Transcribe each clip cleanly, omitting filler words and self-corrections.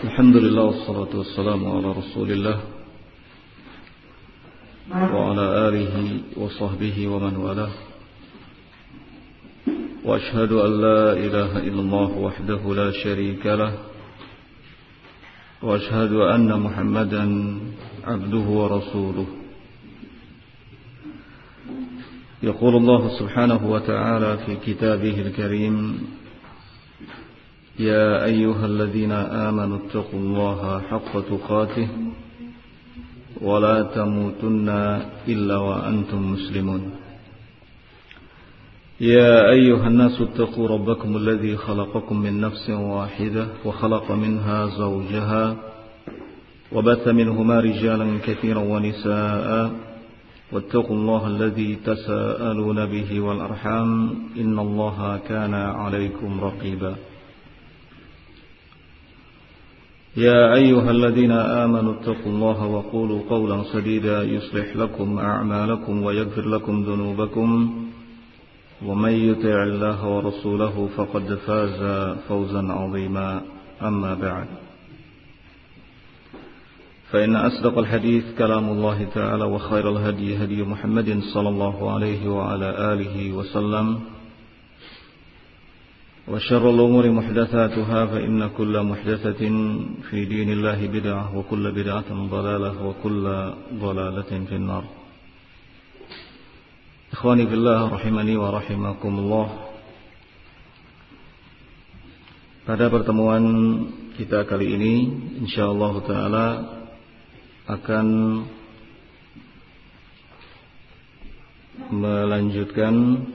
Alhamdulillah wassalatu wassalamu ala Rasulillah wa ala alihi wa sahbihi wa man walah. Wa ashhadu an la ilaha illallah wahdahu la sharika lah wa ashhadu anna Muhammadan abduhu wa rasuluh. Yaqulu Allah subhanahu wa ta'ala fi kitabihil karim: يا أيها الذين آمنوا اتقوا الله حق تقاته ولا تموتن إلا وأنتم مسلمون. يا أيها الناس اتقوا ربكم الذي خلقكم من نفس واحدة وخلق منها زوجها وبث منهما رجالا كثيرا ونساء واتقوا الله الذي تساءلون به والأرحام إن الله كان عليكم رقيبا. يا أيها الذين آمنوا اتقوا الله وقولوا قولا سديدا يصلح لكم أعمالكم ويغفر لكم ذنوبكم ومن يطع الله ورسوله فقد فاز فوزا عظيما. أما بعد، فإن أصدق الحديث كلام الله تعالى وخير الهدي هدي محمد صلى الله عليه وعلى آله وسلم وشر الأمور محدثاتها فإن كل محدثة في دين الله بدعة وكل بدعة ضلالة وكل ضلالة في النار. إخواني في الله rahimani wa rahimakumullah. Pada pertemuan kita kali ini insyaallah taala akan melanjutkan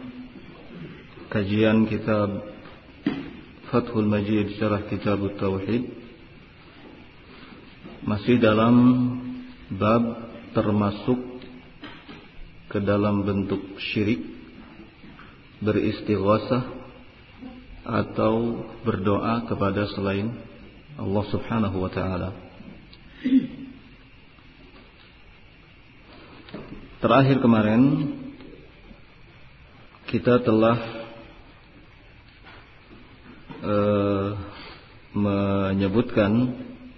kajian kitab Fathul Majid Syarah Kitab Tauhid, masih dalam bab termasuk ke dalam bentuk syirik, beristighosah atau berdoa kepada selain Allah Subhanahu wa ta'ala. Terakhir kemarin kita telah menyebutkan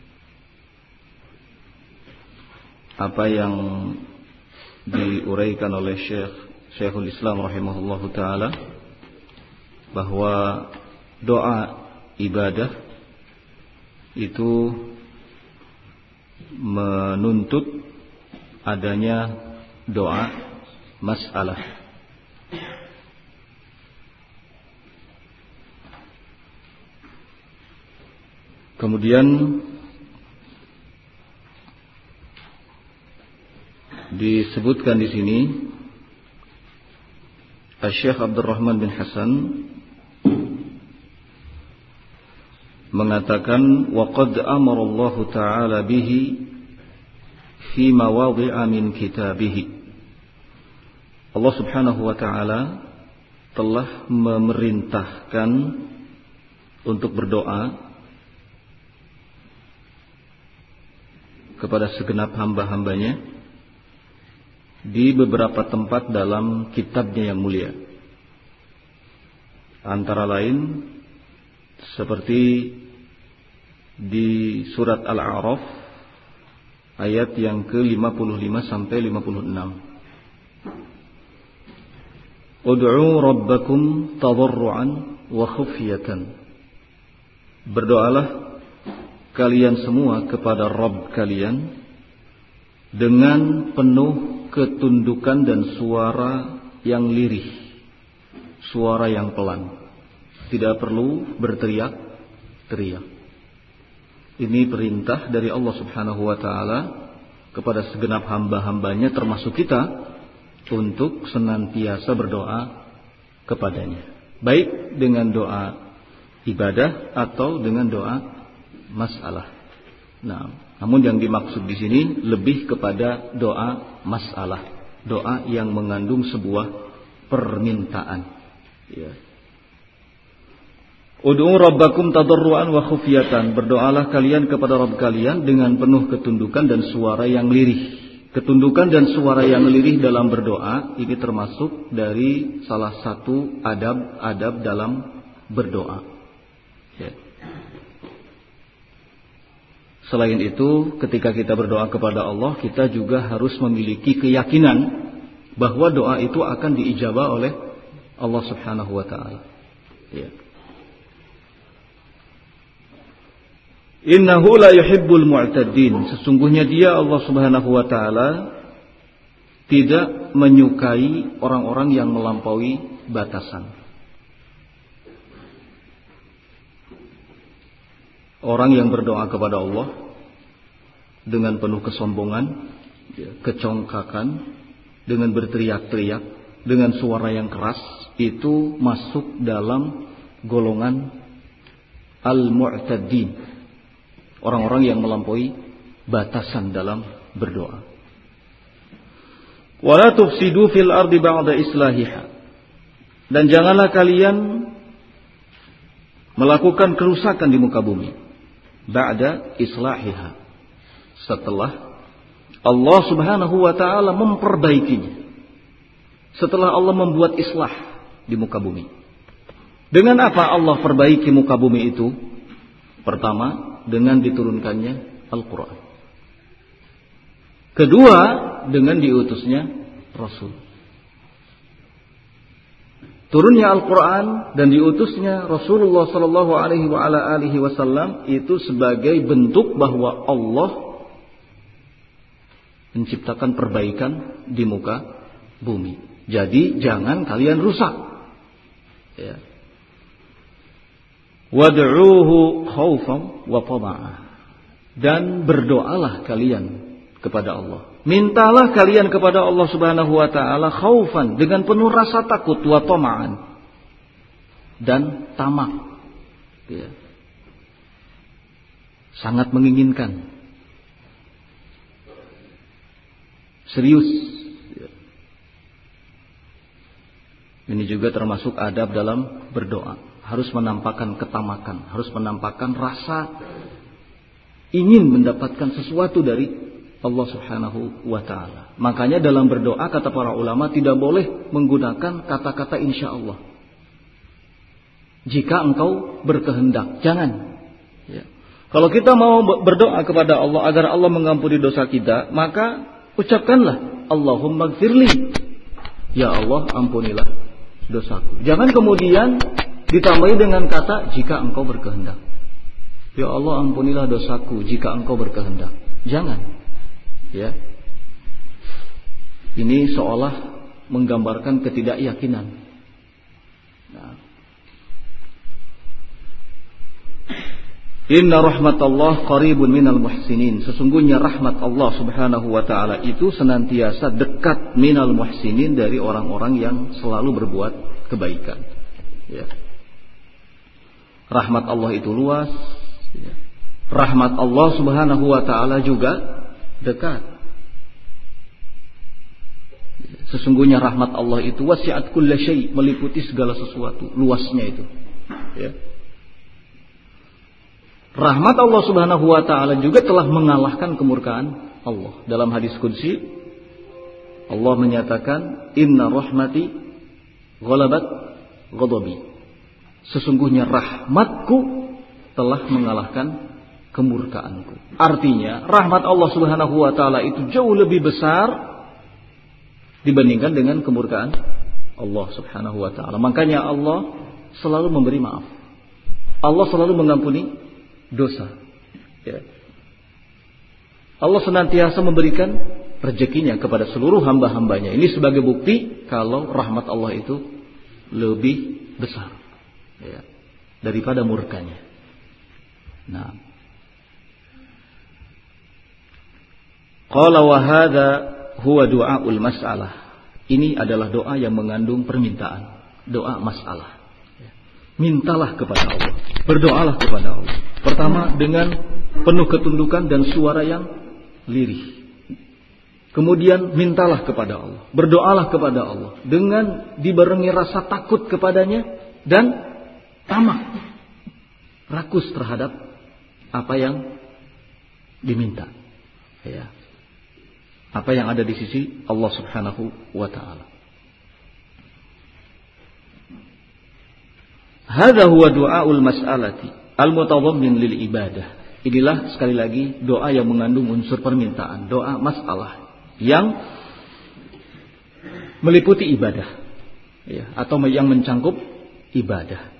apa yang diuraikan oleh Syekhul Islam rahimahullahu taala, bahwa doa ibadah itu menuntut adanya doa mas'alah. Kemudian disebutkan di sini Syekh Abdurrahman bin Hasan mengatakan wa qad amara Allah taala bihi fi mawadhi'a min kitabih. Allah Subhanahu wa taala telah memerintahkan untuk berdoa kepada segenap hamba-hambanya di beberapa tempat dalam kitabnya yang mulia. Antara lain seperti di surat Al-A'raf ayat yang ke-55 sampai 56. Ud'u rabbakum tadarruan wa khufyatan. Berdoalah kalian semua kepada Rabb kalian dengan penuh ketundukan dan suara yang lirih, suara yang pelan. Tidak perlu berteriak-teriak. Ini perintah dari Allah Subhanahu wa ta'ala kepada segenap hamba-hambanya termasuk kita untuk senantiasa berdoa kepadanya, baik dengan doa ibadah atau dengan doa masalah. Nah, namun yang dimaksud di sini lebih kepada doa masalah, doa yang mengandung sebuah permintaan. Ya. Ud'u rabbakum tadarruan wa khufyatan. Berdoalah kalian kepada Rabb kalian dengan penuh ketundukan dan suara yang lirih. Ketundukan dan suara yang lirih dalam berdoa ini termasuk dari salah satu adab-adab dalam berdoa. Ya. Selain itu, ketika kita berdoa kepada Allah, kita juga harus memiliki keyakinan bahwa doa itu akan diijabah oleh Allah Subhanahu wa taala. Ya. Innahu la yuhibbul mu'taddin. Sesungguhnya Dia, Allah Subhanahu wa taala, tidak menyukai orang-orang yang melampaui batasan. Orang yang berdoa kepada Allah dengan penuh kesombongan, kecongkakan, dengan berteriak-teriak, dengan suara yang keras, itu masuk dalam golongan al-mu'taddin, orang-orang yang melampaui batasan dalam berdoa. Wala tufsidu fil ardi ba'da islahiha. Dan janganlah kalian melakukan kerusakan di muka bumi ba'da islahiha, setelah Allah Subhanahu wa taala memperbaikinya, setelah Allah membuat islah di muka bumi. Dengan apa Allah perbaiki muka bumi itu? Pertama, dengan diturunkannya Al-Quran. Kedua, dengan diutusnya Rasul. Turunnya Al-Quran dan diutusnya Rasulullah Sallallahu Alaihi Wasallam itu sebagai bentuk bahwa Allah menciptakan perbaikan di muka bumi. Jadi jangan kalian rusak. Ya. Wad'uuhu khaufan wa tama'an. Dan berdoalah kalian kepada Allah. Mintalah kalian kepada Allah Subhanahu wa taala khaufan, dengan penuh rasa takut, wa tama'an, dan tamak. Ya. Sangat menginginkan. Serius. Ya. Ini juga termasuk adab dalam berdoa. Harus menampakkan ketamakan, harus menampakkan rasa ingin mendapatkan sesuatu dari Allah Subhanahu wa ta'ala. Makanya dalam berdoa, kata para ulama, tidak boleh menggunakan kata-kata insya Allah. Jika engkau berkehendak, jangan. Ya. Kalau kita mau berdoa kepada Allah agar Allah mengampuni dosa kita, maka ucapkanlah Allahumma gfirli, ya Allah ampunilah dosaku. Jangan kemudian ditambahi dengan kata jika engkau berkehendak, ya Allah ampunilah dosaku jika engkau berkehendak. Jangan. Ya, ini seolah menggambarkan ketidakyakinan. Nah. Inna rahmatallah qaribun minal muhsinin. Sesungguhnya rahmat Allah Subhanahu wa taala itu senantiasa dekat minal muhsinin, dari orang-orang yang selalu berbuat kebaikan. Ya. Rahmat Allah itu luas. Ya. Rahmat Allah Subhanahu wa taala juga dekat. Sesungguhnya rahmat Allah itu wasi'at kulla syai', meliputi segala sesuatu, luasnya itu. Ya. Rahmat Allah Subhanahu wa taala juga telah mengalahkan kemurkaan Allah. Dalam hadis qudsi Allah menyatakan, "Inna rahmati ghalabat ghadabi." Sesungguhnya rahmatku telah mengalahkan kemurkaanku. Artinya rahmat Allah Subhanahu wa taala itu jauh lebih besar dibandingkan dengan kemurkaan Allah Subhanahu wa taala. Makanya Allah selalu memberi maaf. Allah selalu mengampuni dosa. Ya. Allah senantiasa memberikan rezekinya kepada seluruh hamba-hambanya. Ini sebagai bukti kalau rahmat Allah itu lebih besar, ya, daripada murkanya. Nah, qala wa hadza huwa du'aul mas'alah. Ini adalah doa yang mengandung permintaan, doa masalah. Mintalah kepada Allah, berdoalah kepada Allah. Pertama dengan penuh ketundukan dan suara yang lirih. Kemudian mintalah kepada Allah, berdoalah kepada Allah dengan dibarengi rasa takut kepadanya dan tamak, rakus terhadap apa yang diminta. Ya. Apa yang ada di sisi Allah Subhanahu wa ta'ala. Hadza huwa du'aul mas'alati al-mutadammin lil ibadah. inilah sekali lagi doa yang mengandung unsur permintaan, doa masalah yang meliputi ibadah, ya, atau yang mencangkup ibadah.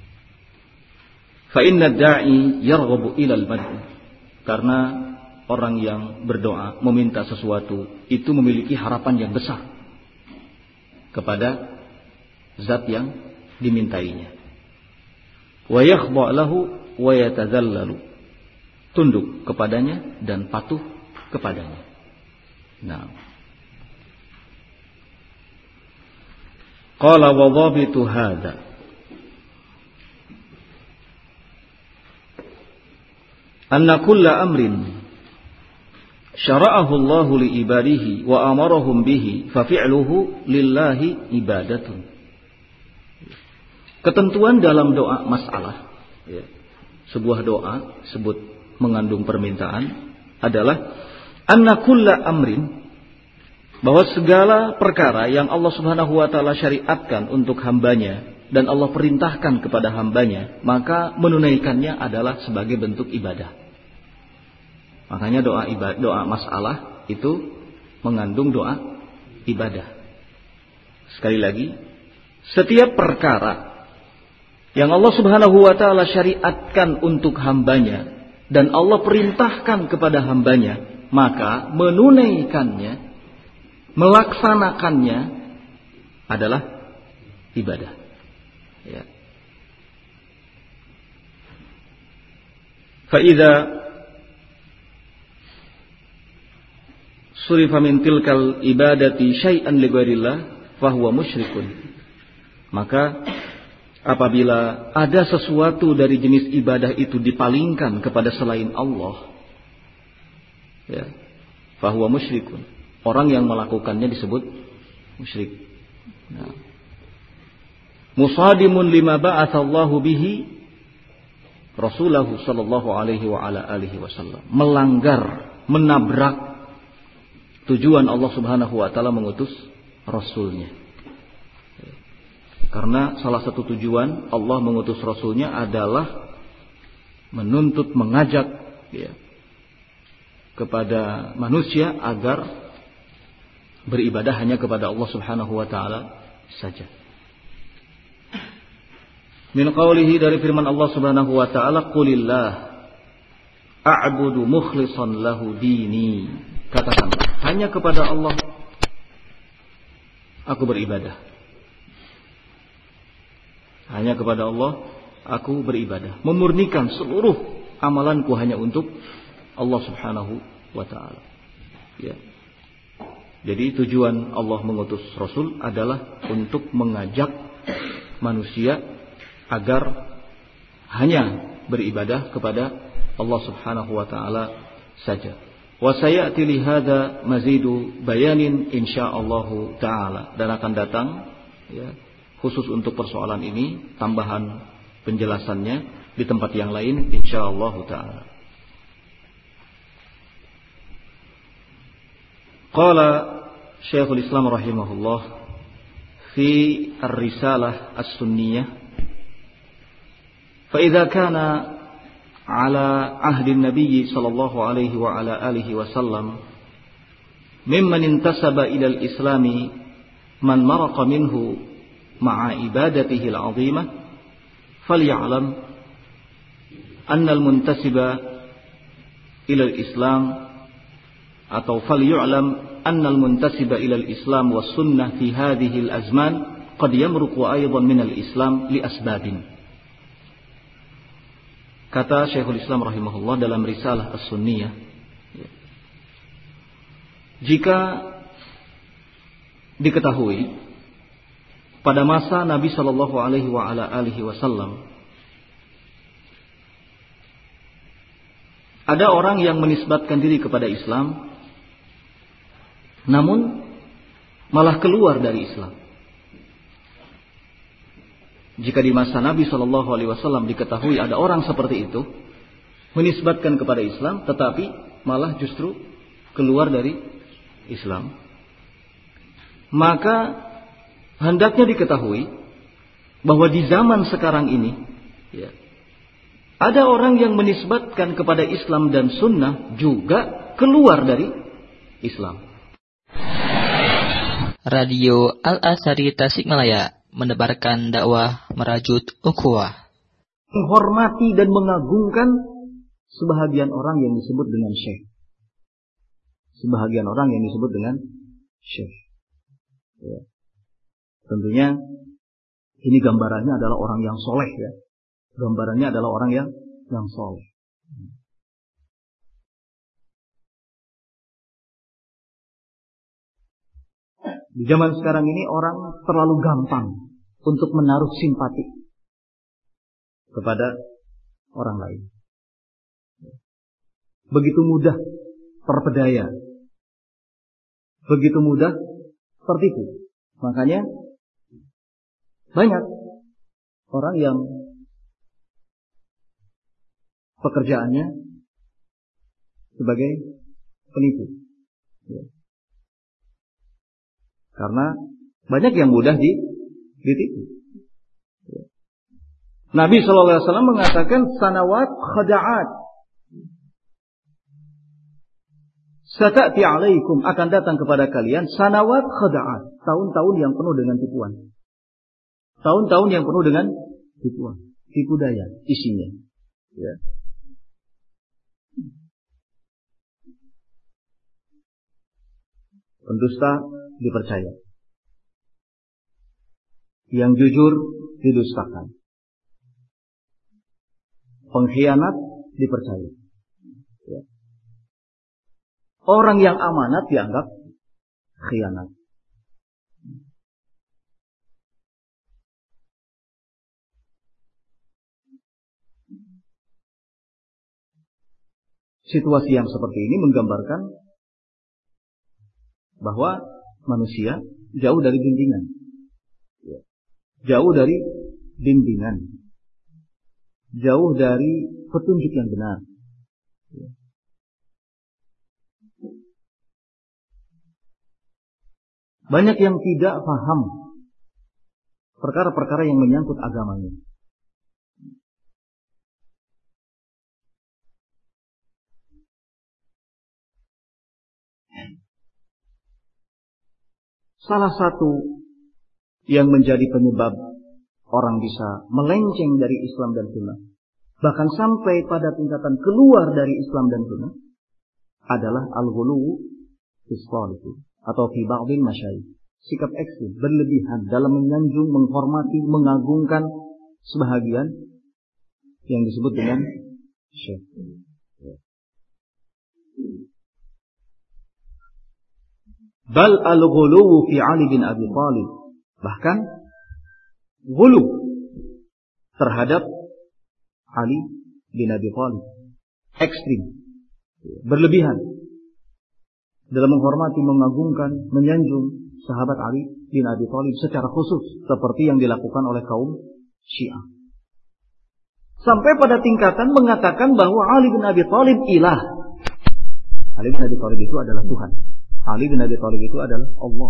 Fa inna da'i yarghabu ilal mad'u, karena orang yang berdoa meminta sesuatu itu memiliki harapan yang besar kepada zat yang dimintainya. Wa yakhda' lahu wa yatazallalu, tunduk kepadanya dan patuh kepadanya. Nah, qala wa dhabitu hadza, anna kulla amrin syara'ahu Allah li ibadihi wa amarahum bihi fa fi'luhu lillahi ibadatun. Ketentuan dalam doa masalah, ya, sebuah doa sebut mengandung permintaan adalah anna kulla amrin, bahwa segala perkara yang Allah Subhanahu wa taala syariatkan untuk hambanya dan Allah perintahkan kepada hambanya, maka menunaikannya adalah sebagai bentuk ibadah. Makanya doa masalah itu mengandung doa ibadah. Sekali lagi, setiap perkara yang Allah Subhanahu wa taala syariatkan untuk hambanya dan Allah perintahkan kepada hambanya, maka menunaikannya, melaksanakannya adalah ibadah. Ya. Fa idza surifa min tilkal ibadati syai'an li ghairillah fa huwa musyrikun. Maka apabila ada sesuatu dari jenis ibadah itu dipalingkan kepada selain Allah, ya, fahuwa musyrikun. Orang yang melakukannya disebut musyrik. Nah. Musadimun lima ba'atsallahu bihi Rasulahu sallallahu alaihi wa ala alihi wasallam. Melanggar, menabrak tujuan Allah Subhanahu wa taala mengutus Rasulnya. Karena salah satu tujuan Allah mengutus Rasulnya adalah menuntut, mengajak, ya, kepada manusia agar beribadah hanya kepada Allah Subhanahu wa taala saja. Min qawlihi, dari firman Allah Subhanahu wa taala, qulillah a'budu mukhlishan lahu dini. Katakan, hanya kepada Allah aku beribadah. Hanya kepada Allah aku beribadah, memurnikan seluruh amalanku hanya untuk Allah Subhanahu wa taala. Ya. Jadi tujuan Allah mengutus Rasul adalah untuk mengajak manusia agar hanya beribadah kepada Allah Subhanahu wa taala saja. Wa sayati li hadza mazidu bayanin insyaallah taala, dan akan datang, ya, khusus untuk persoalan ini tambahan penjelasannya di tempat yang lain insyaallah taala. Qala Syekhul Islam rahimahullah fi ar-risalah as-sunniyah, fa idza kana ala ahdi an-nabiy sallallahu alaihi wa ala alihi wasallam mimman intasaba ila al-islami man maraqa minhu ma'a ibadatihi al-'azimah, falya'lam anna al-muntasiba ila al-islam, atau falyu'lam anna al-muntasiba ila al-islam was sunnah fi hadhihi al-azman qad yamruqu aydan min al-islam li asbabin. Kata Syekhul Islam rahimahullah dalam risalah as-sunniyah, jika diketahui pada masa Nabi sallallahu alaihi wa ala alihi wasallam ada orang yang menisbatkan diri kepada Islam namun malah keluar dari Islam. Jika di masa Nabi sallallahu alaihi wasallam diketahui ada orang seperti itu menisbatkan kepada Islam tetapi malah justru keluar dari Islam, maka hendaknya diketahui bahwa di zaman sekarang ini, ya, Ada orang yang menisbatkan kepada Islam dan Sunnah juga keluar dari Islam. Radio Al-Azhari Tasikmalaya menebarkan dakwah merajut ukhuwah. Menghormati dan mengagungkan sebahagian orang yang disebut dengan syekh. Sebahagian orang yang disebut dengan syekh. Ya. Tentunya ini gambarannya adalah orang yang soleh ya. Gambarannya adalah orang yang soleh. Di zaman sekarang ini orang terlalu gampang untuk menaruh simpati kepada orang lain. Begitu mudah terpedaya. Begitu mudah tertipu. Makanya banyak orang yang pekerjaannya sebagai penipu. Ya. Karena banyak yang mudah ditipu. Ya. Nabi SAW mengatakan sanawat khada'at. Sata'ti alaikum, akan datang kepada kalian sanawat khada'at. Tahun-tahun yang penuh dengan tipuan. Tahun-tahun yang penuh dengan tipuan. Tipu daya isinya. Ya. Pendusta dipercaya. Yang jujur didustakan. Pengkhianat dipercaya. Ya. Orang yang amanat dianggap khianat. Situasi yang seperti ini menggambarkan bahwa manusia jauh dari bimbingan. Jauh dari bimbingan. Jauh dari petunjuk yang benar. Banyak yang tidak paham perkara-perkara yang menyangkut agamanya. Salah satu yang menjadi penyebab orang bisa melenceng dari Islam dan Sunnah, bahkan sampai pada tingkatan keluar dari Islam dan Sunnah, adalah al-ghuluw fi shalih atau fi ba'dil masyayikh. Sikap ekstrim, berlebihan dalam menyanjung, menghormati, mengagungkan sebahagian yang disebut dengan syekh. Bal al-ghuluw fi Ali bin Abi Thalib. Bahkan ghulu terhadap Ali bin Abi Thalib. Ekstrim. Berlebihan dalam menghormati, mengagungkan, menyanjung sahabat Ali bin Abi Thalib secara khusus, seperti yang dilakukan oleh kaum Syiah. Sampai pada tingkatan mengatakan bahwa Ali bin Abi Thalib ilah. Ali bin Abi Thalib itu adalah Tuhan. Ali bin Abi Thalib itu adalah Allah.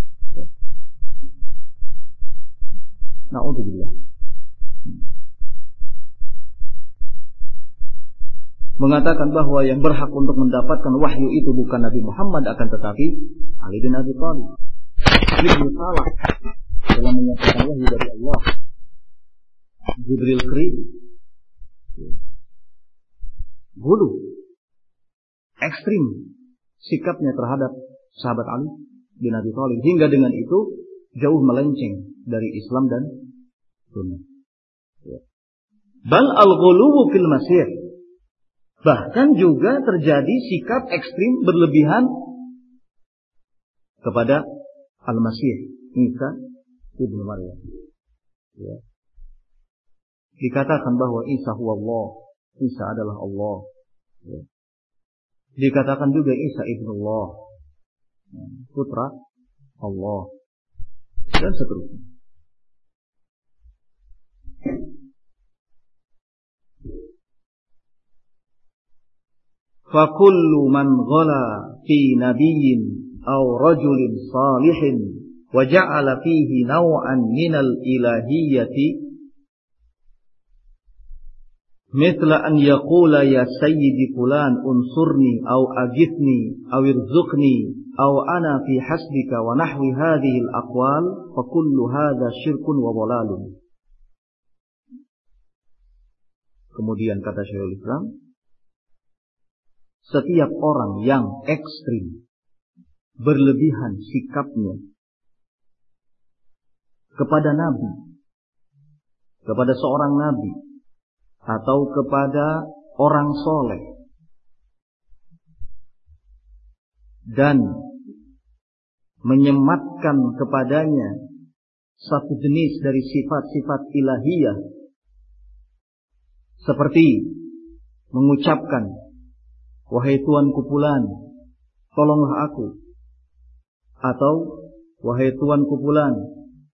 Na'udzubillah. Mengatakan bahwa yang berhak untuk mendapatkan wahyu itu bukan Nabi Muhammad, akan tetapi Ali bin Abi Thalib. Ini salah dalam menyampaikan wahyu dari Allah. Jibril kering. Bodoh. Ekstrim sikapnya terhadap sahabat Ali bin Abi Thalib, hingga dengan itu jauh melenceng dari Islam dan Sunnah. Bal al-ghuluw fil masih. Bahkan juga terjadi sikap ekstrim berlebihan kepada Al-Masih Isa ibnu Maryam. Ya. Dikatakan bahwa Isa huwa Allah, Isa adalah Allah. Ya. Dikatakan juga Isa ibnu Allah, putra Allah, dan seterusnya. فَكُلُّ مَنْ غَلَى فِي نَبِيٍّ أَوْ رَجُلٍ صَالِحٍ وَجَعَلَ فِيهِ نَوْعًا مِنَ الْإِلَهِيَّةِ Mithla an yaqula ya sayyidi fulan unsurni aw agithni aw irzuqni aw ana fi hasbika wa nahwi hadhihi al-aqwal fa kullu hadha syirkun wa dhalalun. Kemudian kata Syekhul Islam, setiap orang yang ekstrim, berlebihan sikapnya kepada Nabi, kepada seorang Nabi, atau kepada orang soleh, dan menyematkan kepadanya satu jenis dari sifat-sifat ilahiyah, seperti mengucapkan, wahai Tuanku fulan, tolonglah aku, atau wahai Tuanku fulan,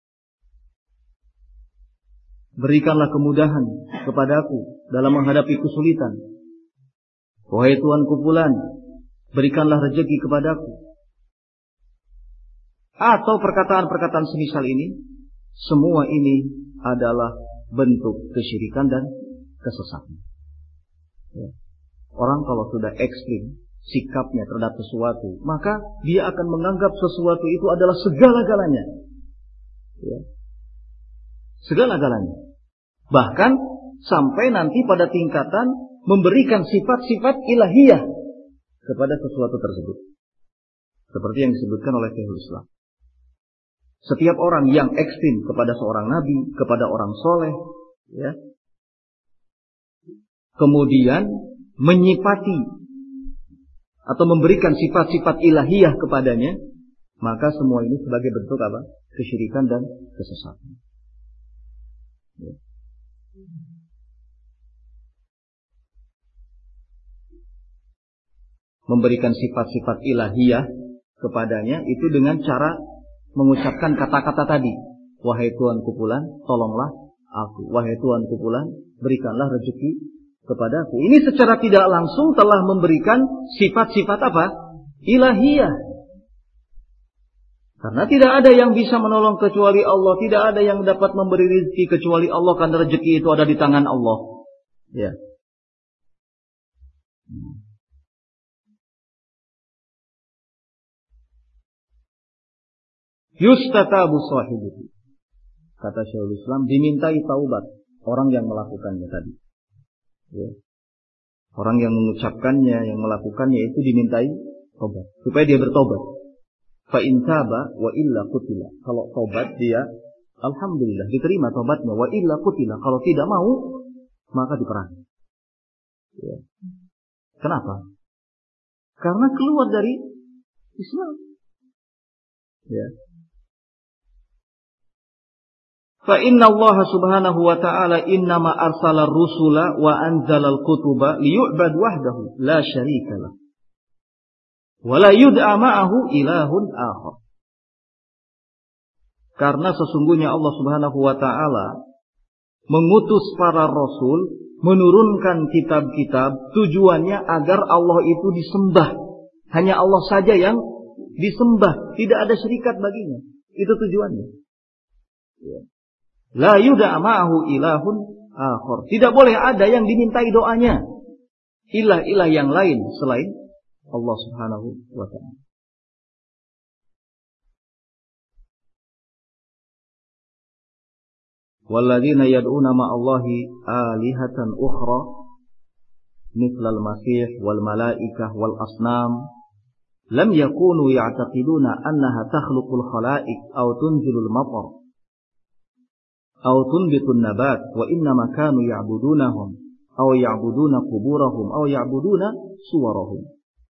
berikanlah kemudahan kepadaku dalam menghadapi kesulitan. Wahai Tuanku fulan, berikanlah rezeki kepadaku. Atau perkataan-perkataan semisal ini, semua ini adalah bentuk kesyirikan dan kesesatan. Ya. Orang kalau sudah ekstrim sikapnya terhadap sesuatu, maka dia akan menganggap sesuatu itu adalah segala-galanya. Ya. Segala-galanya. Bahkan sampai nanti pada tingkatan memberikan sifat-sifat ilahiyah kepada sesuatu tersebut. Seperti yang disebutkan oleh Syekhul Islam. Setiap orang yang ekstrim kepada seorang nabi, kepada orang soleh, ya, kemudian menyifati atau memberikan sifat-sifat ilahiyah kepadanya, maka semua ini sebagai bentuk apa? Kesyirikan dan kesesatan. Ya. Memberikan sifat-sifat ilahiyah kepadanya itu dengan cara mengucapkan kata-kata tadi. Wahai Tuanku fulan, tolonglah aku. Wahai Tuanku fulan, berikanlah rezeki kepadaku. Ini secara tidak langsung telah memberikan sifat-sifat apa? Ilahiyah. Karena tidak ada yang bisa menolong kecuali Allah. Tidak ada yang dapat memberi rezeki kecuali Allah. Karena rezeki itu ada di tangan Allah. Ya. Yustatabu sahibuhu. Kata Syekhul Islam, dimintai taubat orang yang melakukannya tadi. Ya. Orang yang mengucapkannya, yang melakukannya itu dimintai taubat. Supaya dia bertobat. Fa in taba wa illa qutila. Kalau tobat dia, alhamdulillah diterima tobatnya. Wa illa qutila. Kalau tidak mau, maka diperangi. Ya. Kenapa? Karena keluar dari Islam. Ya. Fa inna Allah subhanahu wa ta'ala innama arsala rusula wa anzala al-kutuba liyu'bad wahdahu la syarika lah. Wala yud'a ma'ahu ilahun akhar. Karena sesungguhnya Allah Subhanahu wa taala mengutus para rasul, menurunkan kitab-kitab, tujuannya agar Allah itu disembah. Hanya Allah saja yang disembah, tidak ada syirikat baginya. Itu tujuannya. La yud'a ma'ahu ilahun akhar. Tidak boleh ada yang dimintai doanya. Ilah-ilah yang lain selain Allah Subhanahu wa ta'ala. Walladzina yad'una ma'allahi alihatan ukhra mithlal masih wal malaikah wal asnam lam yakunu ya'taqiduna annaha takhluqul khalaiq aw tunzilul matar aw tunbitun nabat wa innama kanu ya'budunahum aw ya'buduna quburahum aw ya'buduna suwarahum.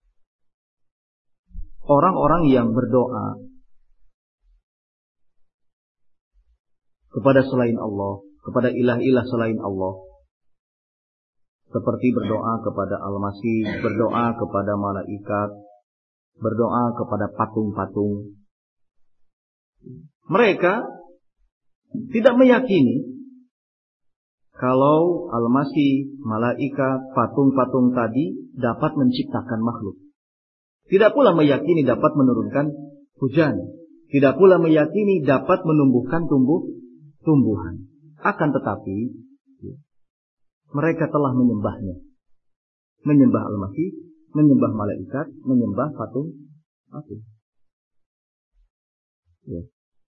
Orang-orang yang berdoa kepada selain Allah, kepada ilah-ilah selain Allah, seperti berdoa kepada Al-Masih, berdoa kepada malaikat, berdoa kepada patung-patung. Mereka tidak meyakini kalau Al-Masih, malaikat, patung-patung tadi dapat menciptakan makhluk. Tidak pula meyakini dapat menurunkan hujan. Tidak pula meyakini dapat menumbuhkan tumbuhan. Akan tetapi, mereka telah menyembahnya. Menyembah Al-Masih, menyembah malaikat, menyembah patung. Ya.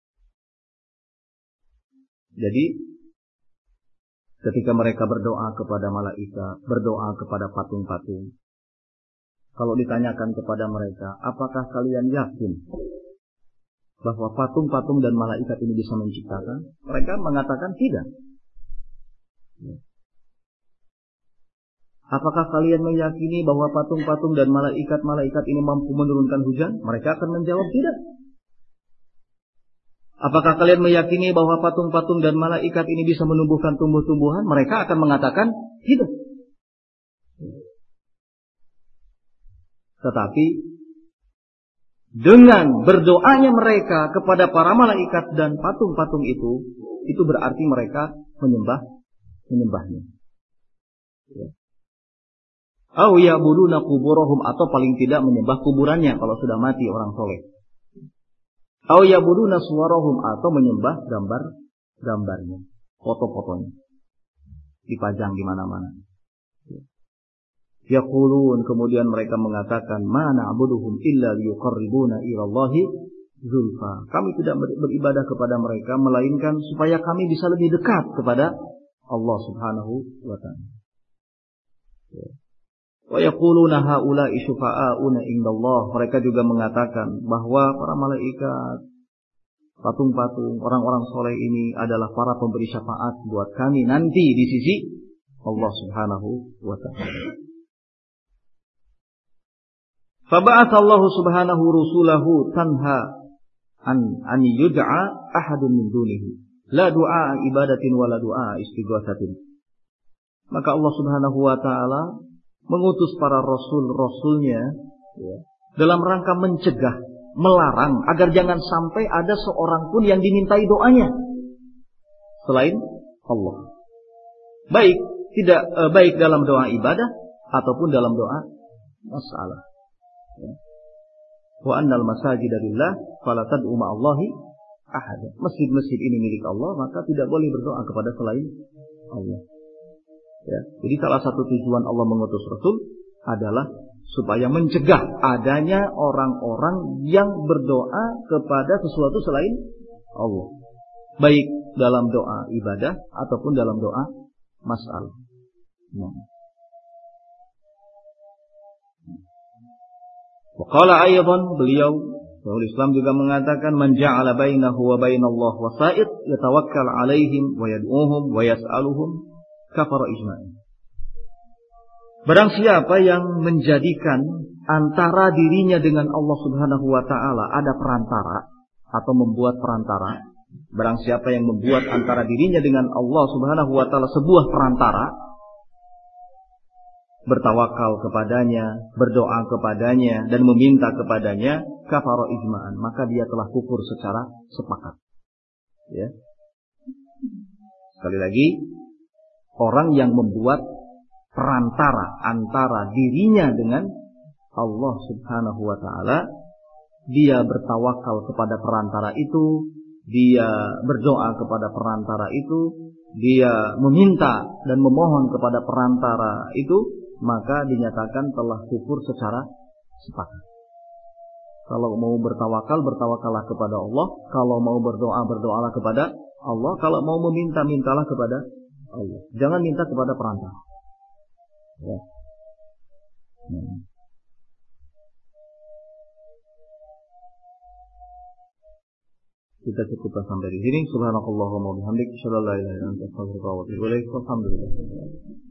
Jadi ketika mereka berdoa kepada malaikat, berdoa kepada patung-patung, kalau ditanyakan kepada mereka, apakah kalian yakin bahwa patung-patung dan malaikat ini bisa menciptakan? Mereka mengatakan tidak. Apakah kalian meyakini bahwa patung-patung dan malaikat-malaikat ini mampu menurunkan hujan? Mereka akan menjawab tidak. Apakah kalian meyakini bahwa patung-patung dan malaikat ini bisa menumbuhkan tumbuh-tumbuhan? Mereka akan mengatakan tidak. Tetapi dengan berdoanya mereka kepada para malaikat dan patung-patung itu berarti mereka menyembahnya. Au ya'buduna quburahum, atau paling tidak menyembah kuburannya kalau sudah mati orang soleh. Au ya'buduna suwarahum, atau menyembah gambarnya, foto-fotonya dipajang di mana-mana. Yaqulun, kemudian mereka mengatakan, ma na'buduhum illa liyuqarribuna ila Allahi zulfa. Kami tidak beribadah kepada mereka melainkan supaya kami bisa lebih dekat kepada Allah Subhanahu wa ta'ala. Wa yaquluna haula'i syufa'auna indallah. Mereka juga mengatakan bahwa para malaikat, patung-patung, orang-orang soleh ini adalah para pemberi syafaat buat kami nanti di sisi Allah Subhanahu wa ta'ala. Faba'atha Allah Subhanahu rusulahu tanha an yud'a ahadun min dunihi, la du'a ibadatin wala du'a istighatsatin. Maka Allah Subhanahu wa ta'ala mengutus para rasul-rasulnya dalam rangka mencegah, melarang agar jangan sampai ada seorang pun yang dimintai doanya selain Allah. Baik dalam doa ibadah ataupun dalam doa masalah. Wa annal masajida lillah fala tad'u ma'allahi ahad. Masjid-masjid ini milik Allah, maka tidak boleh berdoa kepada selain Allah. Ya, jadi salah satu tujuan Allah mengutus Rasul adalah supaya mencegah adanya orang-orang yang berdoa kepada sesuatu selain Allah, baik dalam doa ibadah ataupun dalam doa masalah. Waqala aydan, beliau Syaikhul Islam juga mengatakan, man ja'ala bainahu wa bainallah wasa'id yatawakkal 'alaihim wa yad'uhum wa yas'aluhum kafara ijma'in. Barang siapa yang menjadikan antara dirinya dengan Allah Subhanahu wa ta'ala ada perantara atau membuat perantara, barang siapa yang membuat antara dirinya dengan Allah Subhanahu wa ta'ala sebuah perantara, bertawakal kepadanya, berdoa kepadanya dan meminta kepadanya, kafara ijma'an, maka dia telah kufur secara sepakat. Ya. Sekali lagi, orang yang membuat perantara antara dirinya dengan Allah Subhanahu wa ta'ala, dia bertawakal kepada perantara itu, dia berdoa kepada perantara itu, dia meminta dan memohon kepada perantara itu, maka dinyatakan telah kufur secara sepakat. Kalau mau bertawakal, bertawakallah kepada Allah. Kalau mau berdoa, berdoalah kepada Allah. Kalau mau meminta, mintalah kepada Allah. Jangan minta kepada perantara. Ya. Kita cukupkan sampai di sini. Subhanakallahumma wa bihamdik, asyhadu an la ilaha illa anta, astaghfiruka wa atubu ilaik. Alhamdulillah.